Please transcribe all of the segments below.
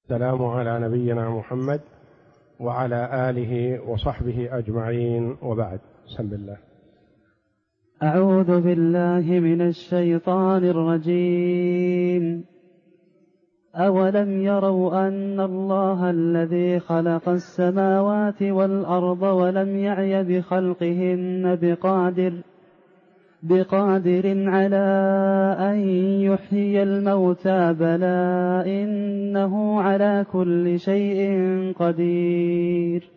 السلام على نبينا محمد وعلى آله وصحبه أجمعين، وبعد. بسم الله. أعوذ بالله من الشيطان الرجيم. أولم يروا أن الله الذي خلق السماوات والأرض ولم يعي بخلقهن بقادر على أن يحيي الموتى، بلى إنه على كل شيء قدير.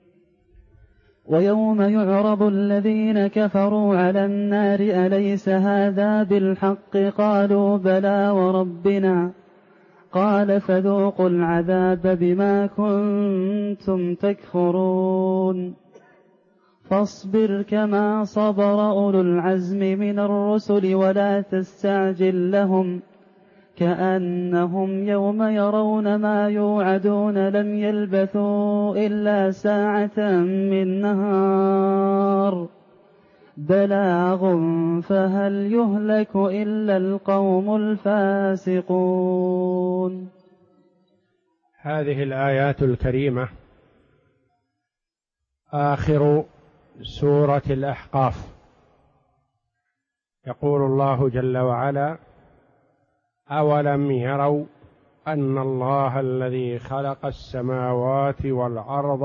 ويوم يعرض الذين كفروا على النار أليس هذا بالحق؟ قالوا بلى وربنا. قال فذوقوا العذاب بما كنتم تكفرون. فاصبر كما صبر أولو العزم من الرسل ولا تستعجل لهم، كأنهم يوم يرون ما يوعدون لم يلبثوا إلا ساعة من نهار بلاغ فهل يهلك إلا القوم الفاسقون. هذه الآيات الكريمة آخر سورة الأحقاف. يقول الله جل وعلا: أولم يروا أن الله الذي خلق السماوات والأرض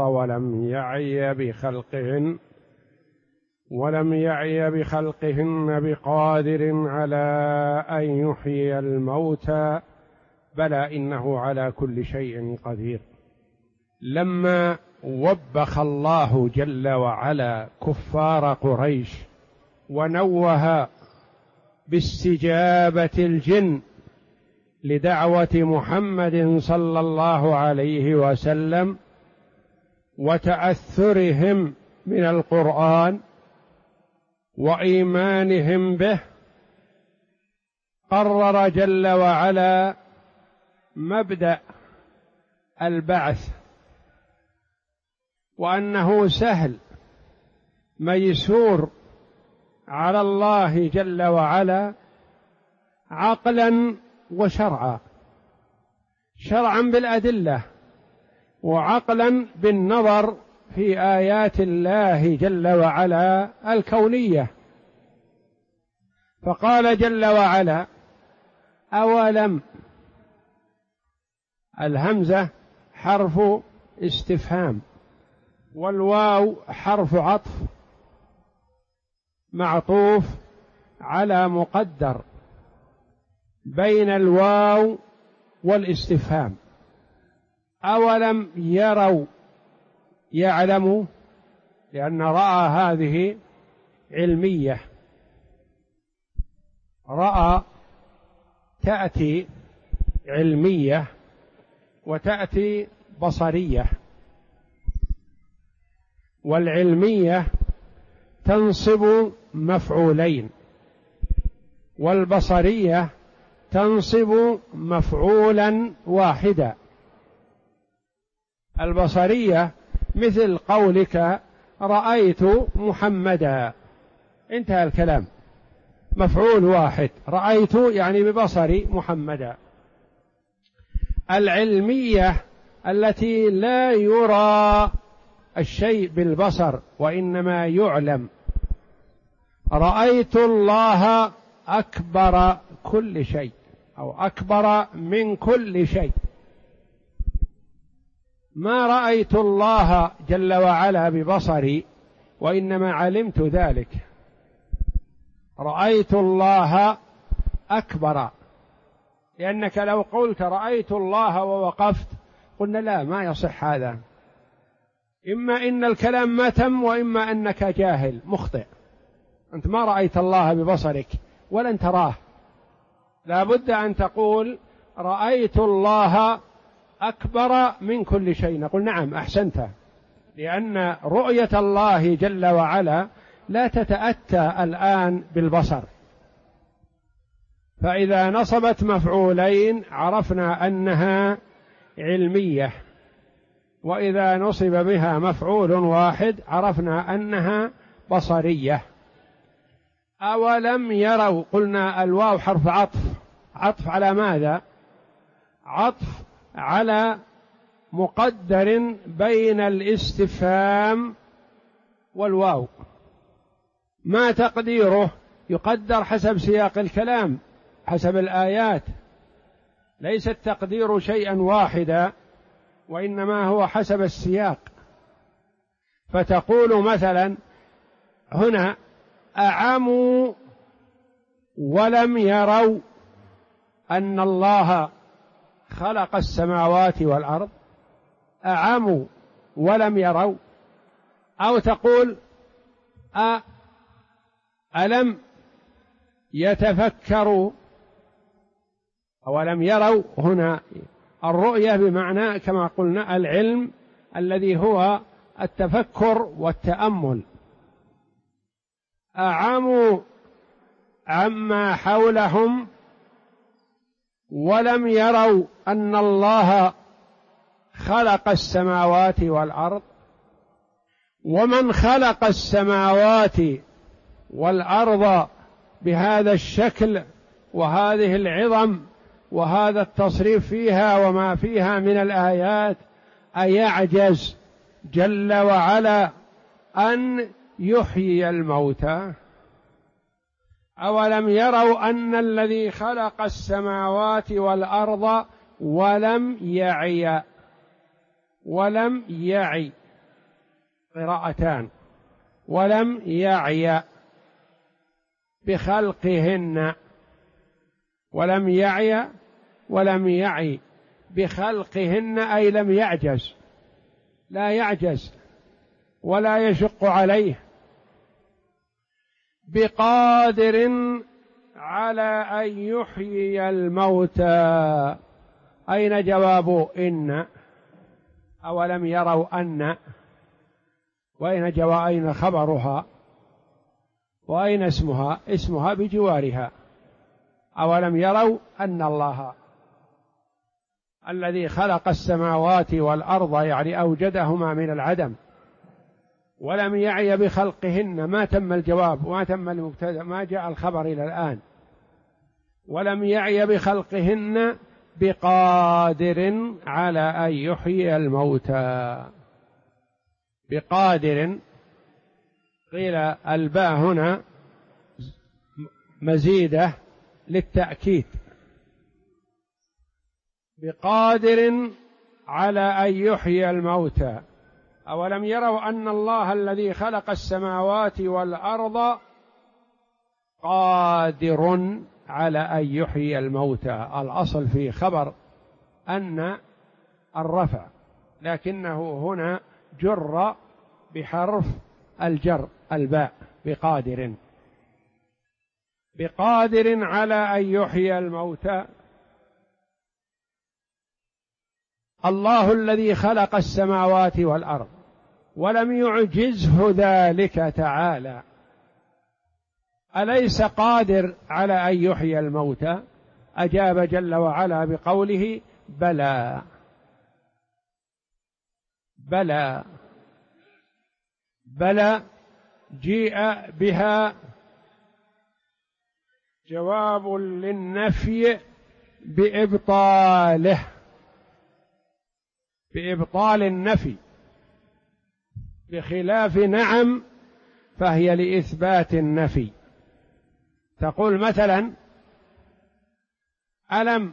ولم يعي بخلقهن بقادر على أن يحيي الموتى، بلى إنه على كل شيء قدير. لما وبخ الله جل وعلا كفار قريش ونوه باستجابة الجن لدعوة محمد صلى الله عليه وسلم وتأثرهم من القرآن وإيمانهم به، قرر جل وعلا مبدأ البعث، وأنه سهل ميسور على الله جل وعلا عقلا وشرعا، شرعا بالأدلة وعقلا بالنظر في آيات الله جل وعلا الكونية. فقال جل وعلا: أولم، الهمزة حرف استفهام والواو حرف عطف معطوف على مقدر بين الواو والاستفهام. أولم يروا، يعلموا، لأن رأى هذه علمية، رأى تأتي علمية وتأتي بصرية، والعلمية تنصب مفعولين والبصرية تنصب مفعولا واحدا. البصرية مثل قولك رأيت محمدا، انتهى الكلام، مفعول واحد، رأيت يعني ببصري محمدا. العلمية التي لا يرى الشيء بالبصر وإنما يعلم، رأيت الله أكبر كل شيء أو أكبر من كل شيء. ما رأيت الله جل وعلا ببصري وإنما علمت ذلك. رأيت الله أكبر، لأنك لو قلت رأيت الله ووقفت قلنا لا، ما يصح هذا، إما إن الكلام ما تم وإما أنك جاهل مخطئ. أنت ما رأيت الله ببصرك ولن تراه، لا بد أن تقول رأيت الله أكبر من كل شيء. نقول نعم أحسنت، لأن رؤية الله جل وعلا لا تتأتى الآن بالبصر. فإذا نصبت مفعولين عرفنا أنها علمية، وإذا نصب بها مفعول واحد عرفنا أنها بصرية. أولم يروا، قلنا الواو حرف عطف، عطف على ماذا؟ عطف على مقدر بين الاستفهام والواو، ما تقديره؟ يقدر حسب سياق الكلام، حسب الآيات، ليس التقدير شيئا واحدا، وإنما هو حسب السياق. فتقول مثلا هنا: أعموا ولم يروا أن الله خلق السماوات والأرض. أعموا ولم يروا. أو تقول: ألم يتفكروا. أولم يروا هنا الرؤية بمعنى كما قلنا العلم الذي هو التفكر والتأمل. أعموا عما حولهم ولم يروا أن الله خلق السماوات والأرض. ومن خلق السماوات والأرض بهذا الشكل وهذه العظم وهذا التصريف فيها وما فيها من الآيات أيعجز جل وعلا أن يحيي الموتى؟ أولم يروا أن الذي خلق السماوات والأرض ولم يعي قراءتان، ولم يعي بخلقهن، ولم يعي ولم يعي بخلقهن، أي لم يعجز، لا يعجز ولا يشق عليه. بقادر على أن يحيي الموتى. أين جواب إن؟ أولم يروا أن، أين خبرها وأين اسمها؟ اسمها بجوارها. أولم يروا أن الله الذي خلق السماوات والأرض يعني أوجدهما من العدم، ولم يعي بخلقهن، ما تم الجواب وما تم المبتدأ، ما جاء الخبر إلى الآن. ولم يعي بخلقهن بقادر على أن يحيي الموتى. بقادر، قيل الباء هنا مزيدة للتأكيد. بقادر على أن يحيي الموتى. أولم يروا أن الله الذي خلق السماوات والأرض قادر على أن يحيي الموتى. الأصل في خبر أن الرفع، لكنه هنا جر بحرف الجر الباء. بقادر، بقادر على أن يحيي الموتى. الله الذي خلق السماوات والأرض ولم يعجزه ذلك تعالى، أليس قادر على أن يحيي الموتى؟ أجاب جل وعلا بقوله: بلى. بلى، بلى جيء بها جواب للنفي بإبطاله، بإبطال النفي، بخلاف نعم فهي لإثبات النفي. تقول مثلا: ألم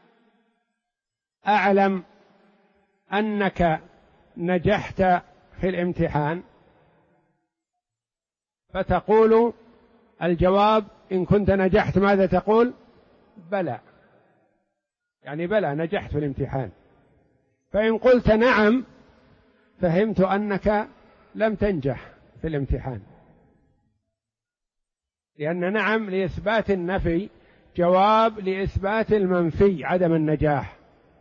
أعلم أنك نجحت في الامتحان؟ فتقول الجواب إن كنت نجحت ماذا تقول؟ بلى، يعني بلى نجحت في الامتحان. فإن قلت نعم فهمت أنك لم تنجح في الامتحان، لأن نعم لإثبات النفي جواب لإثبات المنفي عدم النجاح،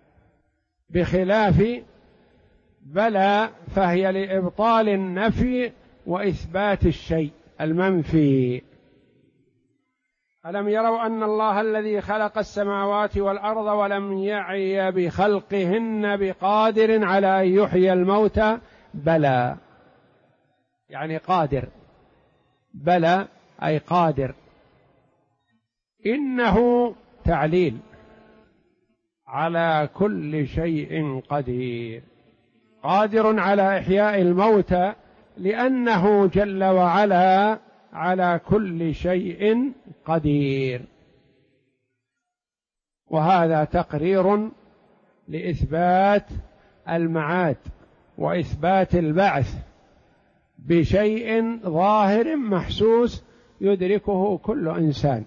بخلاف بلى فهي لإبطال النفي وإثبات الشيء المنفي. ألم يروا أن الله الذي خلق السماوات والأرض ولم يعي بخلقهن بقادر على أن يحيي الموتى؟ بلى، يعني قادر. بلى أي قادر. إنه تعليل على كل شيء قدير. قادر على إحياء الموتى لأنه جل وعلا على كل شيء قدير. وهذا تقرير لإثبات المعاد وإثبات البعث بشيء ظاهر محسوس يدركه كل إنسان.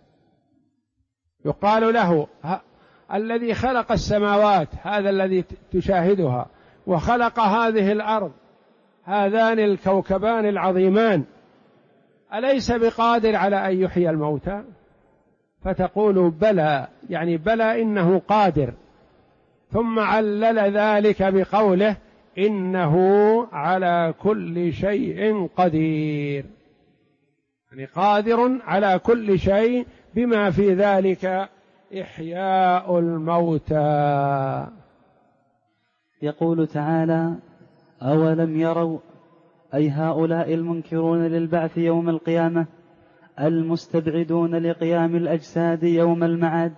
يقال له الذي خلق السماوات، هذا الذي تشاهدها، وخلق هذه الأرض، هذان الكوكبان العظيمان، أليس بقادر على أن يحيي الموتى؟ فتقول بلى، يعني بلى إنه قادر، ثم علل ذلك بقوله إنه على كل شيء قدير، يعني قادر على كل شيء بما في ذلك إحياء الموتى. يقول تعالى: أولم يروا، أي هؤلاء المنكرون للبعث يوم القيامة المستبعدون لقيام الأجساد يوم المعاد،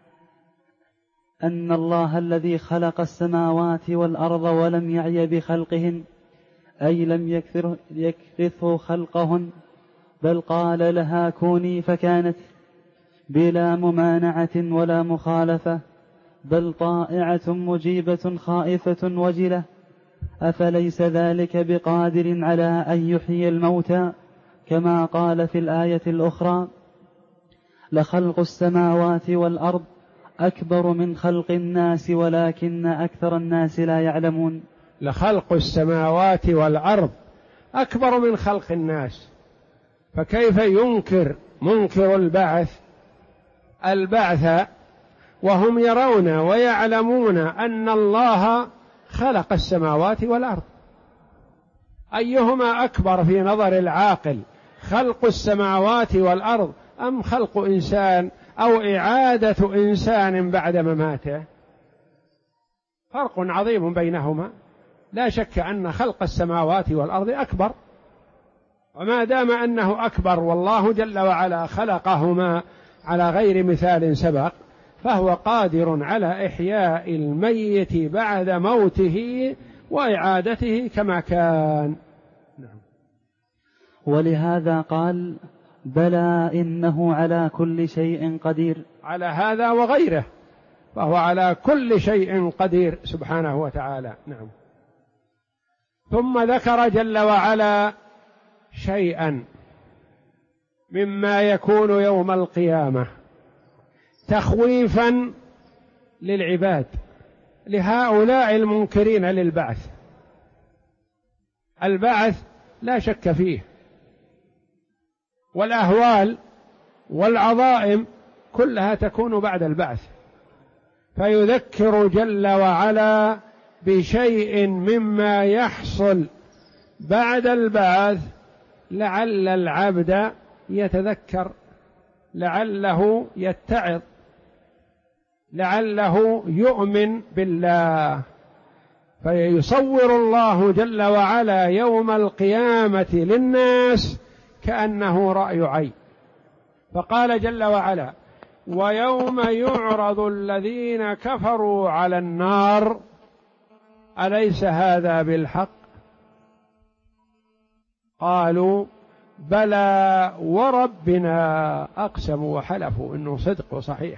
أن الله الذي خلق السماوات والأرض ولم يعي بخلقهن، أي لم يكثره خلقهن، بل قال لها كوني فكانت، بلا ممانعة ولا مخالفة، بل طائعة مجيبة خائفة وجلة. أفليس ذلك بقادر على أن يحيي الموتى، كما قال في الآية الأخرى: لخلق السماوات والأرض أكبر من خلق الناس ولكن أكثر الناس لا يعلمون. لخلق السماوات والأرض أكبر من خلق الناس، فكيف ينكر منكر البعث وهم يرون ويعلمون أن الله خلق السماوات والأرض؟ أيهما أكبر في نظر العاقل، خلق السماوات والأرض أم خلق إنسان أو إعادة إنسان بعد مماته؟ فرق عظيم بينهما، لا شك أن خلق السماوات والأرض أكبر، وما دام أنه أكبر والله جل وعلا خلقهما على غير مثال سبق، فهو قادر على إحياء الميت بعد موته وإعادته كما كان. نعم. ولهذا قال: بلى إنه على كل شيء قدير. على هذا وغيره فهو على كل شيء قدير سبحانه وتعالى. نعم. ثم ذكر جل وعلا شيئا مما يكون يوم القيامة تخويفا للعباد، لهؤلاء المنكرين للبعث. البعث لا شك فيه، والأهوال والعظائم كلها تكون بعد البعث، فيذكر جل وعلا بشيء مما يحصل بعد البعث لعل العبد يتذكر، لعله يتعظ، لعله يؤمن بالله. فيصور الله جل وعلا يوم القيامة للناس كأنه رأي عين، فقال جل وعلا: ويوم يعرض الذين كفروا على النار أليس هذا بالحق؟ قالوا بلى وربنا، أقسموا وحلفوا إنه صدق وصحيح.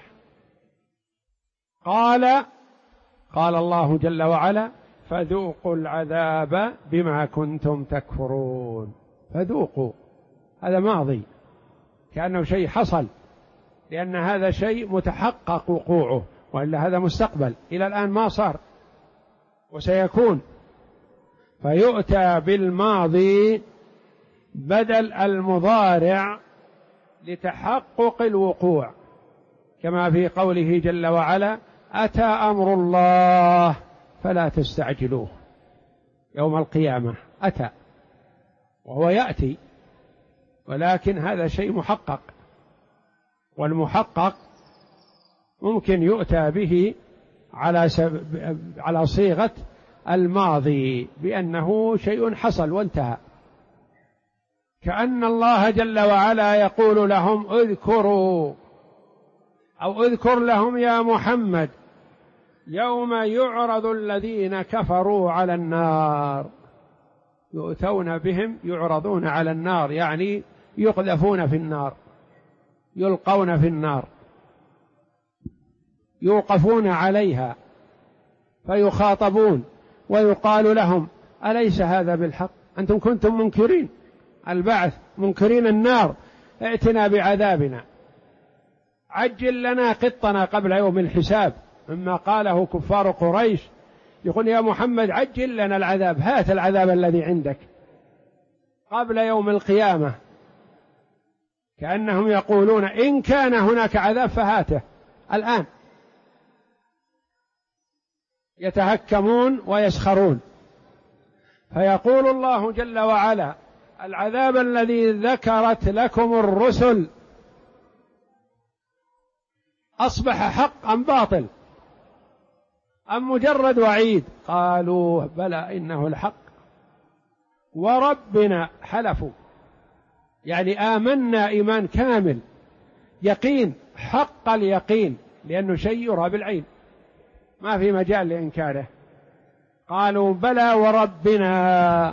قال الله جل وعلا: فذوقوا العذاب بما كنتم تكفرون. فذوقوا، هذا ماضي كأنه شيء حصل، لأن هذا شيء متحقق وقوعه، وإلا هذا مستقبل إلى الآن ما صار وسيكون. فيؤتى بالماضي بدل المضارع لتحقق الوقوع، كما في قوله جل وعلا: أتى أمر الله فلا تستعجلوه. يوم القيامة أتى، وهو يأتي، ولكن هذا شيء محقق، والمحقق ممكن يؤتى به على صيغة الماضي بأنه شيء حصل وانتهى، كأن الله جل وعلا يقول لهم: اذكروا، أو اذكر لهم يا محمد يوم يعرض الذين كفروا على النار، يؤتون بهم يعرضون على النار، يعني يقذفون في النار، يلقون في النار، يوقفون عليها فيخاطبون ويقال لهم أليس هذا بالحق؟ أنتم كنتم منكرين البعث، منكرين النار، ائتنا بعذابنا، عجل لنا قطنا قبل يوم الحساب، مما قاله كفار قريش، يقول يا محمد عجل لنا العذاب، هات العذاب الذي عندك قبل يوم القيامة، كأنهم يقولون إن كان هناك عذاب فهاته الآن، يتهكمون ويسخرون. فيقول الله جل وعلا العذاب الذي ذكرت لكم الرسل أصبح حق أم باطل أم مجرد وعيد؟ قالوا بلى إنه الحق وربنا، حلفوا يعني آمنا إيمان كامل، يقين حق اليقين، لأنه شيء يرى بالعين ما في مجال لإنكاره. قالوا بلى وربنا،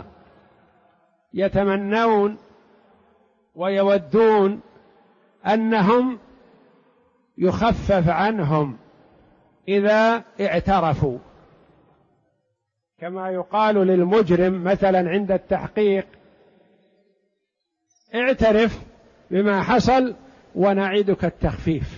يتمنون ويودون أنهم يخفف عنهم إذا اعترفوا، كما يقال للمجرم مثلا عند التحقيق اعترف بما حصل ونعيدك التخفيف.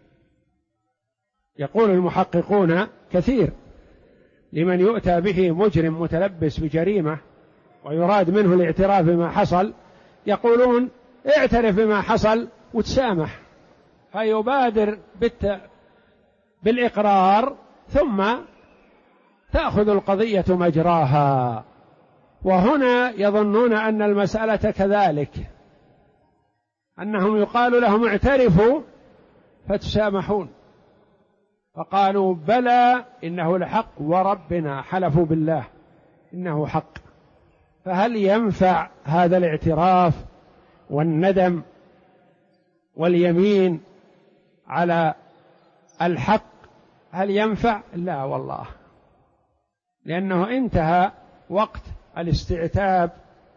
يقول المحققون كثير لمن يؤتى به مجرم متلبس بجريمة ويراد منه الاعتراف بما حصل، يقولون اعترف بما حصل وتسامح، فيبادر بالإقرار ثم تأخذ القضية مجراها. وهنا يظنون أن المسألة كذلك، أنهم يقال لهم اعترفوا فتسامحون، فقالوا بلى إنه الحق وربنا، حلفوا بالله إنه حق. فهل ينفع هذا الاعتراف والندم واليمين على الحق؟ هل ينفع؟ لا والله، لأنه انتهى وقت الاستعتاب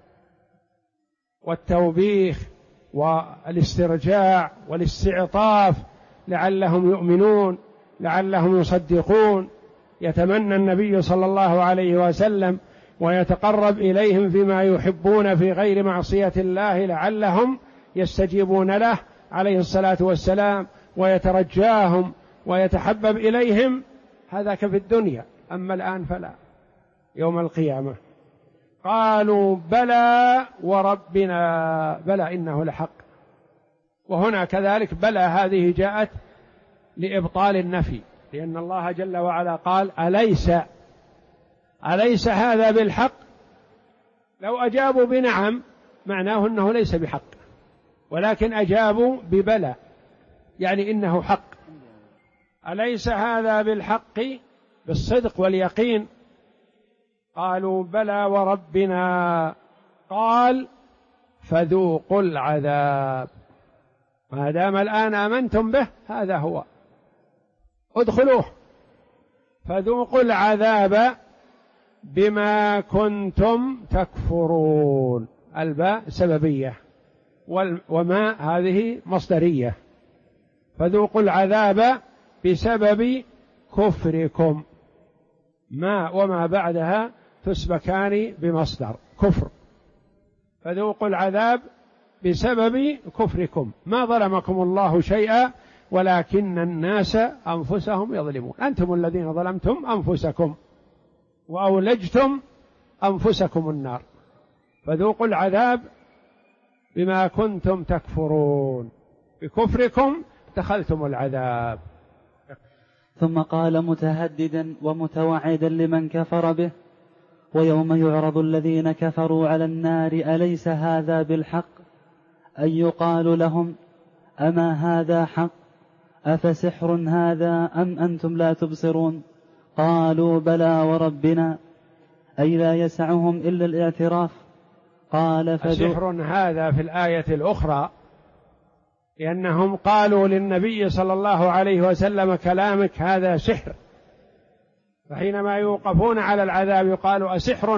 والتوبيخ والاسترجاع والاستعطاف لعلهم يؤمنون، لعلهم يصدقون. يتمنى النبي صلى الله عليه وسلم ويتقرب إليهم فيما يحبون في غير معصية الله لعلهم يستجيبون له عليه الصلاة والسلام، ويترجاهم ويتحبب إليهم. هذا في الدنيا، أما الآن فلا، يوم القيامة. قالوا بلى وربنا، بلى إنه لحق. وهنا كذلك بلى هذه جاءت لإبطال النفي، لأن الله جل وعلا قال أليس هذا بالحق؟ لو أجابوا بنعم معناه أنه ليس بحق، ولكن أجابوا ببلى يعني إنه حق. أليس هذا بالحق بالصدق واليقين؟ قالوا بلى وربنا. قال فذوقوا العذاب، ما دام الآن آمنتم به هذا هو، ادخلوه، فذوقوا العذاب بما كنتم تكفرون. الباء سببية وما هذه مصدرية، فذوقوا العذاب بسبب كفركم، ما وما بعدها تسبكان بمصدر كفر، فذوقوا العذاب بسبب كفركم، ما ظلمكم الله شيئا ولكن الناس أنفسهم يظلمون، أنتم الذين ظلمتم أنفسكم وأولجتم أنفسكم النار، فذوقوا العذاب بما كنتم تكفرون، بكفركم دخلتم العذاب. ثم قال متهددا ومتوعدا لمن كفر به: ويوم يعرض الذين كفروا على النار أليس هذا بالحق؟ أن يقال لهم: أما هذا حق؟ أفسحر هذا أم أنتم لا تبصرون؟ قالوا بلى وربنا، أي لا يسعهم إلا الاعتراف. قال أسحر هذا في الآية الأخرى، لأنهم قالوا للنبي صلى الله عليه وسلم: كلامك هذا سحر، فحينما يوقفون على العذاب يقال أسحر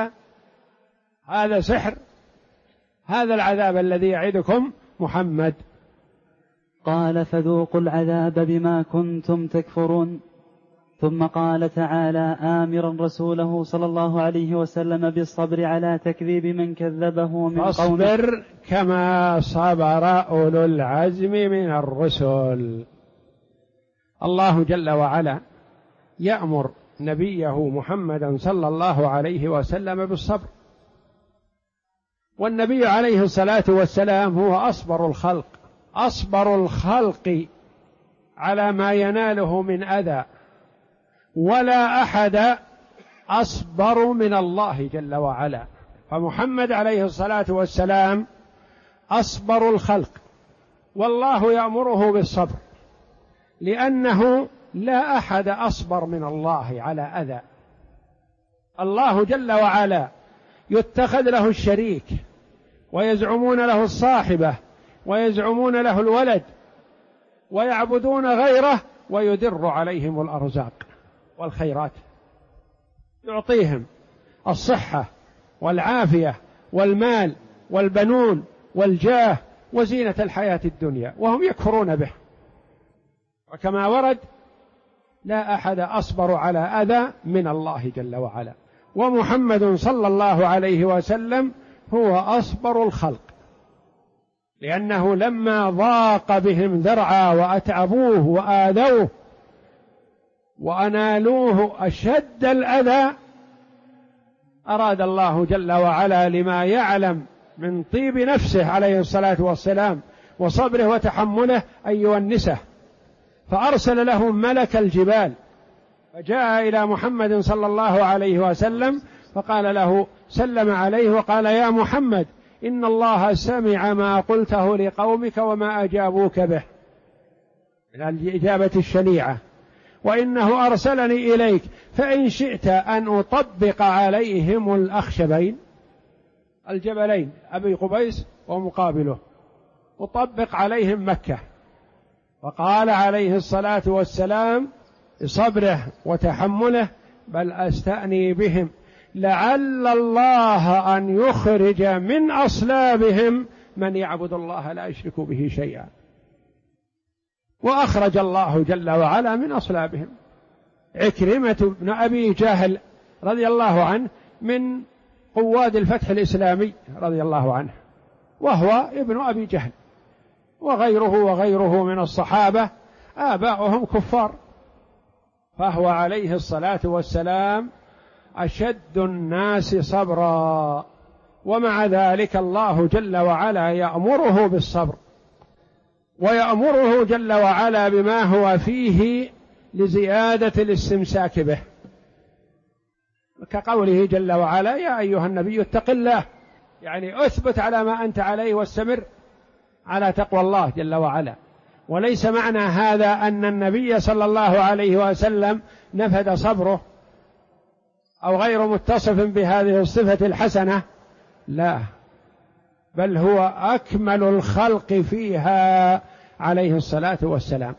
هذا سحر، هذا العذاب الذي يعدكم محمد. قال فذوقوا العذاب بما كنتم تكفرون. ثم قال تعالى آمرا رسوله صلى الله عليه وسلم بالصبر على تكذيب من كذبه من قومه، فاصبر كما صبر أولو العزم من الرسل. الله جل وعلا يأمر نبيه محمدا صلى الله عليه وسلم بالصبر، والنبي عليه الصلاة والسلام هو أصبر الخلق على ما يناله من أذى، ولا أحد أصبر من الله جل وعلا. فمحمد عليه الصلاة والسلام أصبر الخلق، والله يأمره بالصبر، لأنه لا أحد أصبر من الله على أذى. الله جل وعلا يتخذ له الشريك، ويزعمون له الصاحبة، ويزعمون له الولد، ويعبدون غيره، ويدر عليهم الأرزاق والخيرات، يعطيهم الصحة والعافية والمال والبنون والجاه وزينة الحياة الدنيا، وهم يكفرون به. وكما ورد لا أحد أصبر على أذى من الله جل وعلا، ومحمد صلى الله عليه وسلم هو أصبر الخلق، لأنه لما ضاق بهم ذرعا وأتعبوه وآذوه وأنالوه أشد الأذى، أراد الله جل وعلا لما يعلم من طيب نفسه عليه الصلاة والسلام وصبره وتحمله أن يونسه، فأرسل له ملك الجبال، فجاء إلى محمد صلى الله عليه وسلم فقال له، سلم عليه وقال يا محمد إن الله سمع ما قلته لقومك وما أجابوك به من الإجابة الشنيعة، وإنه أرسلني إليك، فإن شئت أن أطبق عليهم الأخشبين الجبلين أبي قبيس ومقابله، أطبق عليهم مكة. فقال عليه الصلاة والسلام بصبره وتحمله بل أستأني بهم لعل الله أن يخرج من أصلابهم من يعبد الله لا يشرك به شيئا. وأخرج الله جل وعلا من أصلابهم عكرمة بن أبي جهل رضي الله عنه من قواد الفتح الإسلامي رضي الله عنه، وهو ابن أبي جهل، وغيره من الصحابة آباؤهم كفار، فهو عليه الصلاة والسلام أشد الناس صبرا، ومع ذلك الله جل وعلا يأمره بالصبر، ويأمره جل وعلا بما هو فيه لزيادة الاستمساك به، كقوله جل وعلا يا أيها النبي اتق الله، يعني أثبت على ما أنت عليه واستمر على تقوى الله جل وعلا. وليس معنى هذا أن النبي صلى الله عليه وسلم نفد صبره أو غير متصف بهذه الصفة الحسنة، لا، بل هو أكمل الخلق فيها عليه الصلاة والسلام.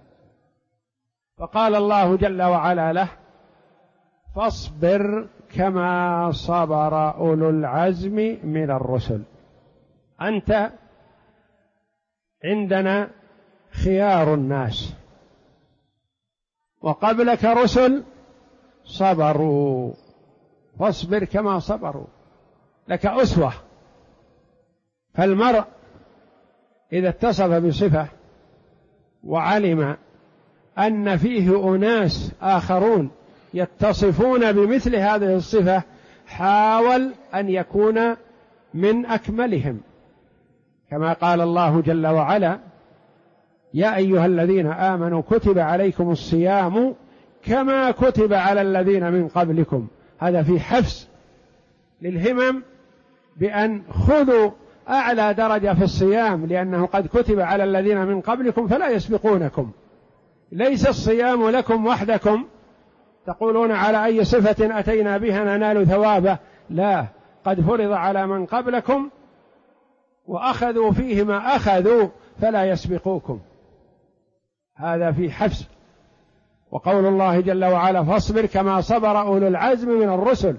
فقال الله جل وعلا له فاصبر كما صبر أولو العزم من الرسل. أنت عندنا خيار الناس، وقبلك رسل صبروا، فاصبر كما صبروا، لك أسوة. فالمرء إذا اتصف بصفة وعلم أن فيه أناس آخرون يتصفون بمثل هذه الصفة حاول أن يكون من أكملهم، كما قال الله جل وعلا يا أيها الذين آمنوا كتب عليكم الصيام كما كتب على الذين من قبلكم. هذا في حفز للهمم بأن خذوا أعلى درجة في الصيام، لأنه قد كتب على الذين من قبلكم فلا يسبقونكم. ليس الصيام لكم وحدكم تقولون على أي صفة أتينا بها ننال ثوابه، لا، قد فرض على من قبلكم وأخذوا فيه ما أخذوا فلا يسبقوكم. هذا في حفز. وقول الله جل وعلا فاصبر كما صبر أولو العزم من الرسل.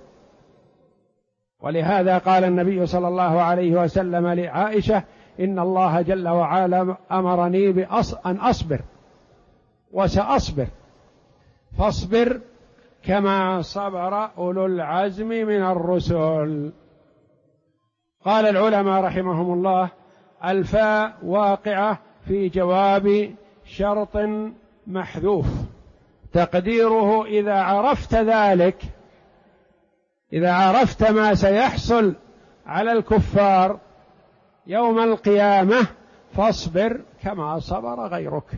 ولهذا قال النبي صلى الله عليه وسلم لعائشة إن الله جل وعلا أمرني أن أصبر وسأصبر، فاصبر كما صبر أولو العزم من الرسل. قال العلماء رحمهم الله الفاء واقعة في جواب شرط محذوف تقديره إذا عرفت ذلك، إذا عرفت ما سيحصل على الكفار يوم القيامة فاصبر كما صبر غيرك.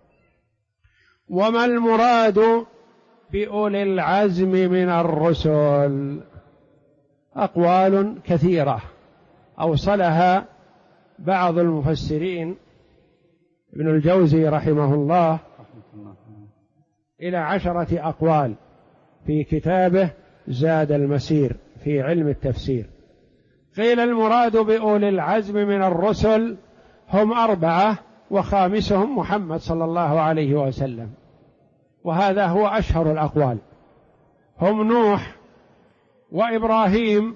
وما المراد بأولي العزم من الرسل؟ أقوال كثيرة أوصلها بعض المفسرين ابن الجوزي رحمه الله إلى 10 أقوال في كتابه زاد المسير في علم التفسير. قيل المراد بأولي العزم من الرسل هم 4 وخامسهم محمد صلى الله عليه وسلم، وهذا هو أشهر الأقوال، هم نوح وإبراهيم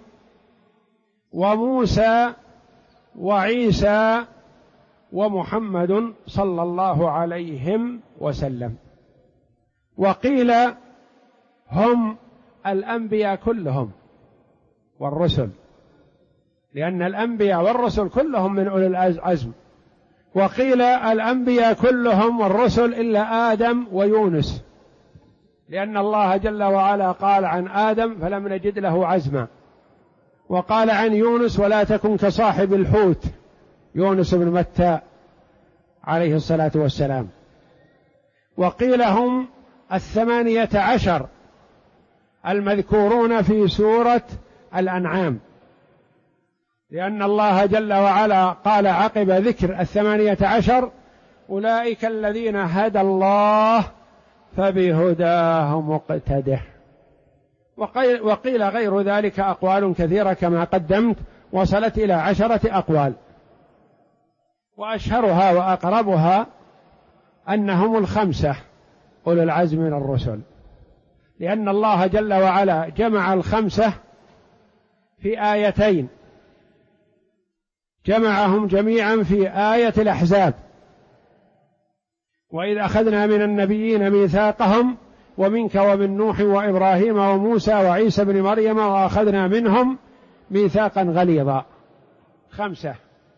وموسى وعيسى ومحمد صلى الله عليهم وسلم. وقيل هم الأنبياء كلهم والرسل، لأن الأنبياء والرسل كلهم من أولي العزم. وقيل الأنبياء كلهم والرسل إلا آدم ويونس، لأن الله جل وعلا قال عن آدم فلم نجد له عزما، وقال عن يونس ولا تكن كصاحب الحوت يونس بن متى عليه الصلاة والسلام. وقيل هم 18 المذكورون في سورة الأنعام، لأن الله جل وعلا قال عقب ذكر 18 أولئك الذين هدى الله فبهداه مقتده. وقيل غير ذلك أقوال كثيرة كما قدمت وصلت إلى 10 أقوال، وأشهرها وأقربها أنهم 5 أولو العزم من الرسل، لأن الله جل وعلا جمع 5 في آيتين، جمعهم جميعا في آية الأحزاب وإذ أخذنا من النبيين ميثاقهم ومنك ومن نوح وإبراهيم وموسى وعيسى بن مريم وأخذنا منهم ميثاقا غليظا 5.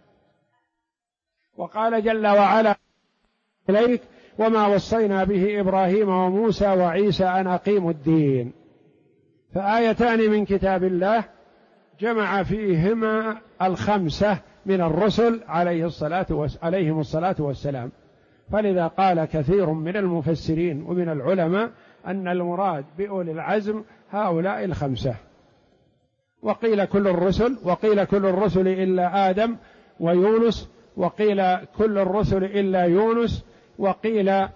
وقال جل وعلا إليك وما وصينا به إبراهيم وموسى وعيسى أن أقيموا الدين. فآيتان من كتاب الله جمع فيهما 5 من الرسل عليهم الصلاة والسلام. فلذا قال كثير من المفسرين ومن العلماء أن المراد بأولي العزم هؤلاء 5. وقيل كل الرسل إلا آدم ويونس، وقيل كل الرسل إلا يونس، وقيل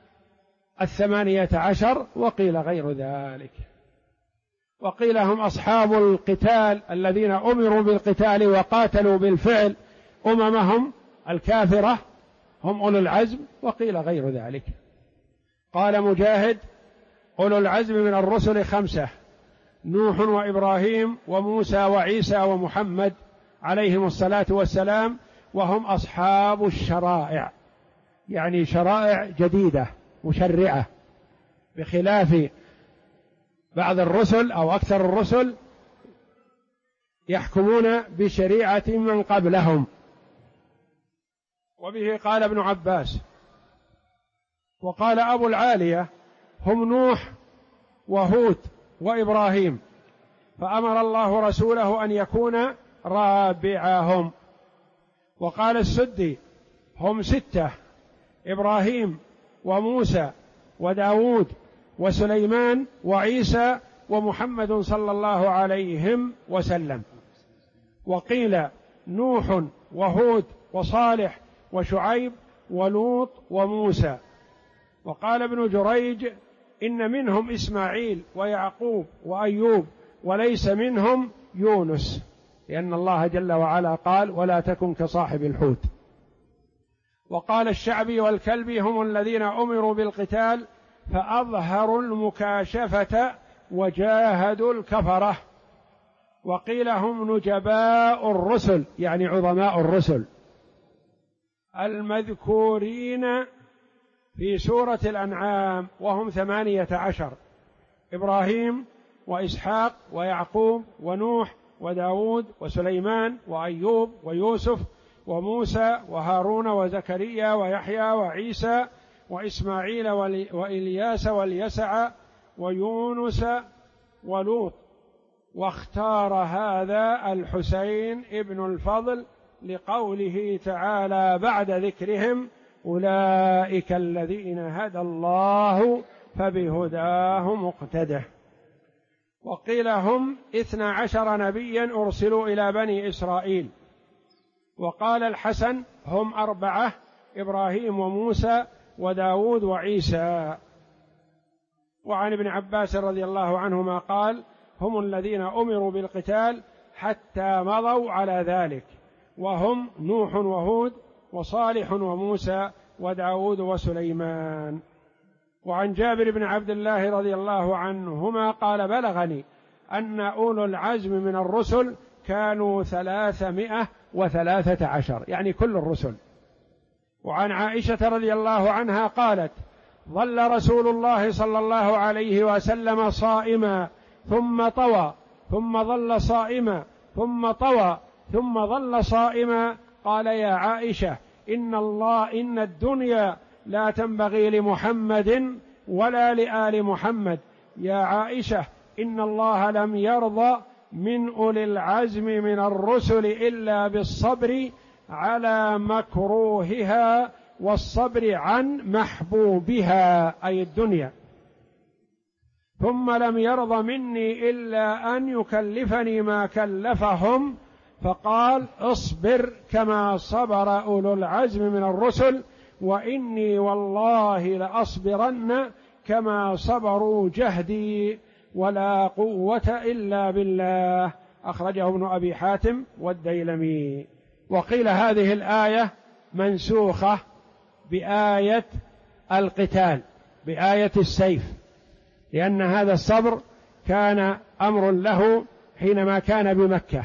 18 وقيل غير ذلك. وقيل هم أصحاب القتال الذين أمروا بالقتال وقاتلوا بالفعل أممهم الكافرة هم أولو العزم، وقيل غير ذلك. قال مجاهد أولو العزم من الرسل 5 نوح وإبراهيم وموسى وعيسى ومحمد عليهم الصلاة والسلام، وهم أصحاب الشرائع، يعني شرائع جديدة مشرعة، بخلاف بعض الرسل أو أكثر الرسل يحكمون بشريعة من قبلهم. وبه قال ابن عباس. وقال أبو العالية هم نوح وهود وإبراهيم، فأمر الله رسوله أن يكون رابعهم. وقال السدي هم 6 إبراهيم وموسى وداود وسليمان وعيسى ومحمد صلى الله عليهم وسلم. وقيل نوح وهود وصالح وشعيب ولوط وموسى. وقال ابن جريج إن منهم إسماعيل ويعقوب وأيوب وليس منهم يونس، لأن الله جل وعلا قال ولا تكن كصاحب الحوت. وقال الشعبي والكلبي هم الذين أمروا بالقتال فأظهروا المكاشفة وجاهدوا الكفرة. وقيل هم نجباء الرسل يعني عظماء الرسل المذكورين في سورة الأنعام، وهم 18: إبراهيم وإسحاق ويعقوب ونوح وداود وسليمان وأيوب ويوسف وموسى وهارون وزكريا ويحيى وعيسى وإسماعيل وإلياس واليسع ويونس ولوط. واختار هذا الحسين ابن الفضل لقوله تعالى بعد ذكرهم: أولئك الذين هدى الله فبهداه مقتده. وقيل هم 12 نبيا أرسلوا إلى بني إسرائيل. وقال الحسن هم 4: إبراهيم وموسى وداود وعيسى. وعن ابن عباس رضي الله عنهما قال: هم الذين أمروا بالقتال حتى مضوا على ذلك، وهم نوح وهود وصالح وموسى وداود وسليمان. وعن جابر بن عبد الله رضي الله عنهما قال: بلغني أن أولو العزم من الرسل كانوا 313 يعني كل الرسل. وعن عائشة رضي الله عنها قالت: ظل رسول الله صلى الله عليه وسلم صائما ثم طوى، ثم ظل صائما ثم طوى، ثم ظل صائما. قال: يا عائشة إن الدنيا لا تنبغي لمحمد ولا لآل محمد. يا عائشة إن الله لم يرضى من أولي العزم من الرسل إلا بالصبر على مكروهها والصبر عن محبوبها أي الدنيا، ثم لم يرض مني إلا أن يكلفني ما كلفهم، فقال: اصبر كما صبر أولو العزم من الرسل، وإني والله لأصبرن كما صبروا جهدي ولا قوة إلا بالله. أخرجه ابن أبي حاتم والديلمي. وقيل هذه الآية منسوخة بآية القتال، بآية السيف، لأن هذا الصبر كان أمر له حينما كان بمكة،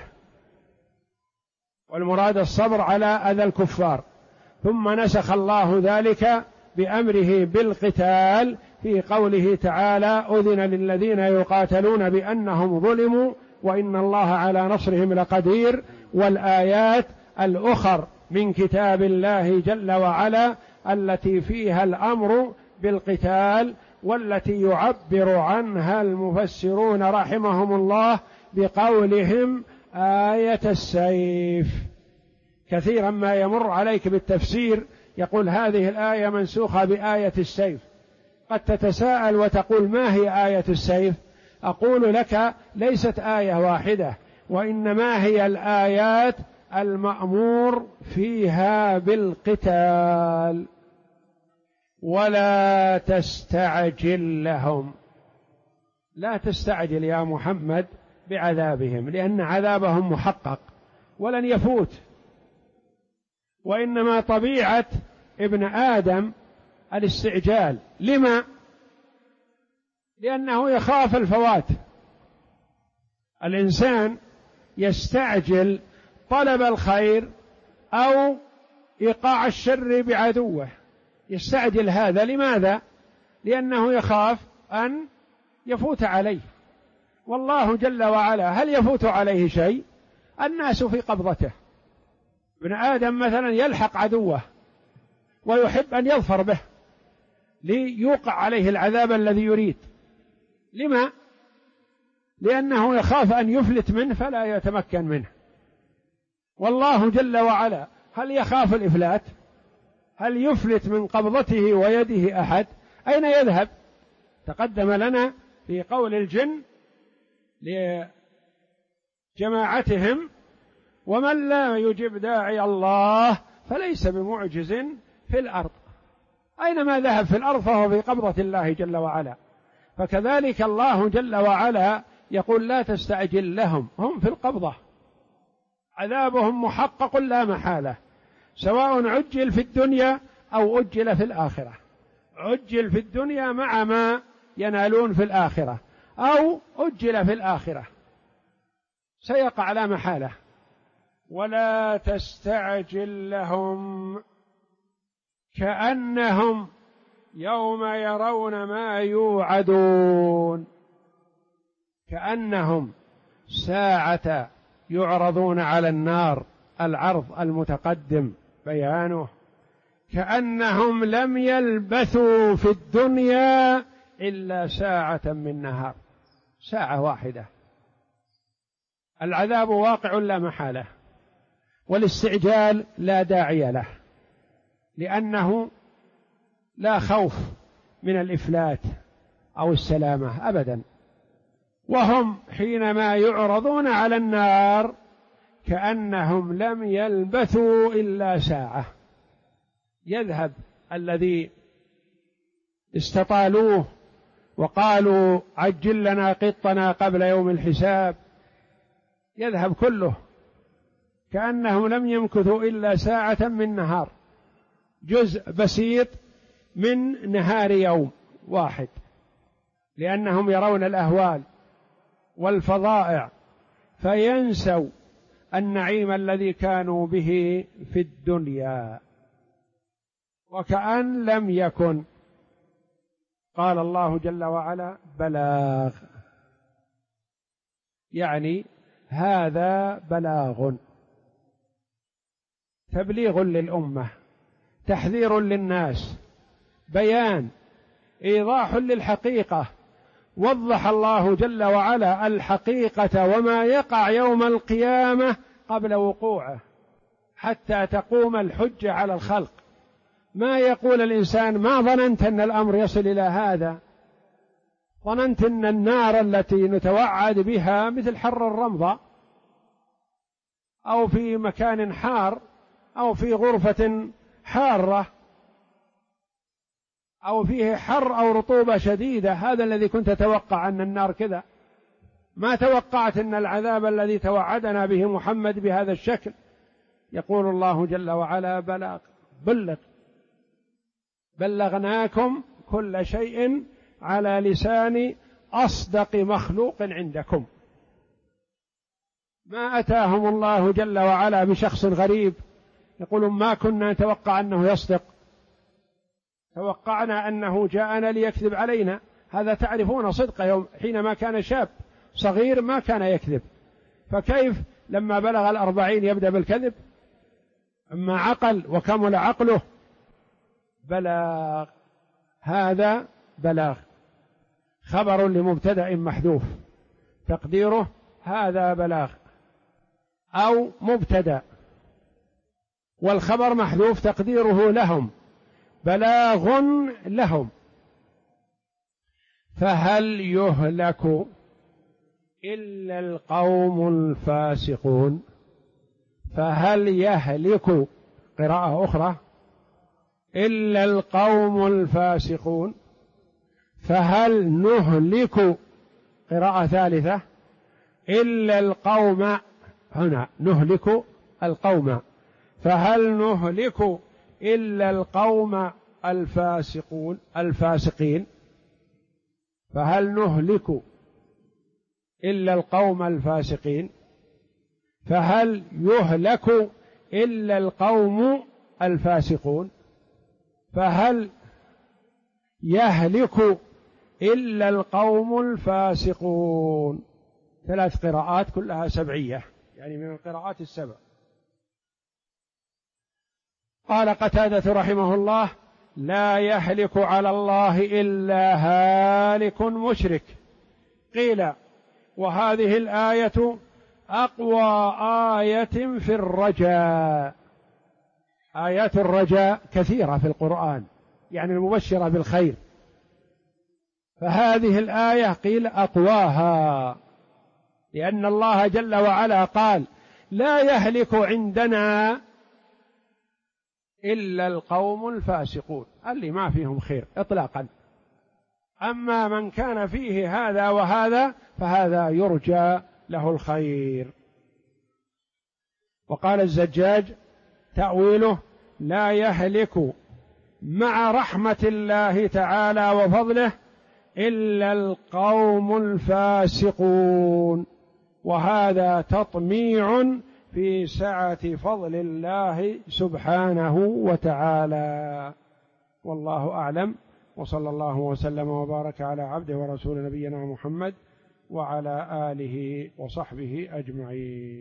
والمراد الصبر على أذى الكفار، ثم نسخ الله ذلك بأمره بالقتال في قوله تعالى: أذن للذين يقاتلون بأنهم ظلموا وإن الله على نصرهم لقدير. والآيات الأخر من كتاب الله جل وعلا التي فيها الأمر بالقتال، والتي يعبر عنها المفسرون رحمهم الله بقولهم آية السيف. كثيرا ما يمر عليك بالتفسير يقول هذه الآية منسوخة بآية السيف، قد تتساءل وتقول: ما هي آية السيف؟ أقول لك: ليست آية واحدة، وإنما هي الآيات المأمور فيها بالقتال. ولا تستعجل لهم، لا تستعجل يا محمد بعذابهم، لأن عذابهم محقق ولن يفوت، وإنما طبيعة ابن آدم الاستعجال. لما؟ لأنه يخاف الفوات. الإنسان يستعجل طلب الخير أو إيقاع الشر بعدوه، يستعجل هذا. لماذا؟ لأنه يخاف أن يفوت عليه. والله جل وعلا هل يفوت عليه شيء؟ الناس في قبضته. ابن آدم مثلا يلحق عدوه ويحب أن يظفر به ليوقع عليه العذاب الذي يريد. لما؟ لأنه يخاف أن يفلت منه فلا يتمكن منه. والله جل وعلا هل يخاف الإفلات؟ هل يفلت من قبضته ويده أحد؟ أين يذهب؟ تقدم لنا في قول الجن لجماعتهم: ومن لا يجب داعي الله فليس بمعجز في الأرض. أينما ذهب في الأرض فهو في قبضة الله جل وعلا. فكذلك الله جل وعلا يقول: لا تستعجل لهم، هم في القبضة، عذابهم محقق لا محالة، سواء عجل في الدنيا أو أجل في الآخرة. عجل في الدنيا مع ما ينالون في الآخرة، أو أجل في الآخرة، سيقع لا محالة. ولا تستعجل لهم كأنهم يوم يرون ما يوعدون، كأنهم ساعة يعرضون على النار، العرض المتقدم بيانه، كأنهم لم يلبثوا في الدنيا إلا ساعة من نهار، ساعة واحدة. العذاب واقع لا محالة، والاستعجال لا داعي له، لأنه لا خوف من الإفلات أو السلامة أبدا. وهم حينما يعرضون على النار كأنهم لم يلبثوا إلا ساعة، يذهب الذي استطالوه وقالوا عجل لنا قطنا قبل يوم الحساب، يذهب كله، كأنهم لم يمكثوا إلا ساعة من نهار، جزء بسيط من نهار يوم واحد، لأنهم يرون الأهوال والفظائع فينسوا النعيم الذي كانوا به في الدنيا، وكأن لم يكن. قال الله جل وعلا بلاغ، يعني هذا بلاغ، تبليغ للأمة، تحذير للناس، بيان، إيضاح للحقيقة. وضح الله جل وعلا الحقيقة وما يقع يوم القيامة قبل وقوعه، حتى تقوم الحجة على الخلق. ما يقول الإنسان ما ظننت أن الأمر يصل إلى هذا، ظننت أن النار التي نتوعد بها مثل حر الرمضة، أو في مكان حار، أو في غرفة حارة، أو فيه حر أو رطوبة شديدة، هذا الذي كنت تتوقع أن النار كذا. ما توقعت أن العذاب الذي توعدنا به محمد بهذا الشكل. يقول الله جل وعلا بلاغ، بلغناكم كل شيء على لسان أصدق مخلوق عندكم. ما أتاهم الله جل وعلا بشخص غريب يقولون ما كنا نتوقع أنه يصدق، توقعنا أنه جاءنا ليكذب علينا. هذا تعرفون صدقه يوم حينما كان شاب صغير ما كان يكذب، فكيف لما بلغ 40 يبدأ بالكذب؟ أما عقل وكمل عقله. بلاغ، هذا بلاغ، خبر لمبتدأ محذوف تقديره هذا بلاغ، أو مبتدأ والخبر محذوف تقديره لهم، بلاغ لهم. فهل يهلك إلا القوم الفاسقون؟ فهل يهلك، قراءة أخرى، إلا القوم الفاسقون. فهل نهلك، قراءة ثالثة، إلا القوم، هنا نهلك القوم، فهل نهلك إلا القوم الفاسقين. فهل نهلك إلا القوم الفاسقين. فهل يهلك إلا القوم الفاسقون. فهل يهلك إلا القوم الفاسقون. 3 قراءات كلها سبعية، يعني من القراءات السبع. قال قتادة رحمه الله لا يهلك على الله إلا هالك مشرك. قيل وهذه الآية أقوى آية في الرجاء. آيات الرجاء كثيرة في القرآن، يعني المبشرة بالخير، فهذه الآية قيل أقواها، لأن الله جل وعلا قال لا يهلك عندنا إلا القوم الفاسقون، اللي ما فيهم خير إطلاقا. أما من كان فيه هذا وهذا فهذا يرجى له الخير. وقال الزجاج تأويله لا يهلك مع رحمة الله تعالى وفضله إلا القوم الفاسقون، وهذا تطميع في سعة فضل الله سبحانه وتعالى. والله أعلم، وصلى الله وسلم وبارك على عبده ورسول نبينا محمد وعلى آله وصحبه أجمعين.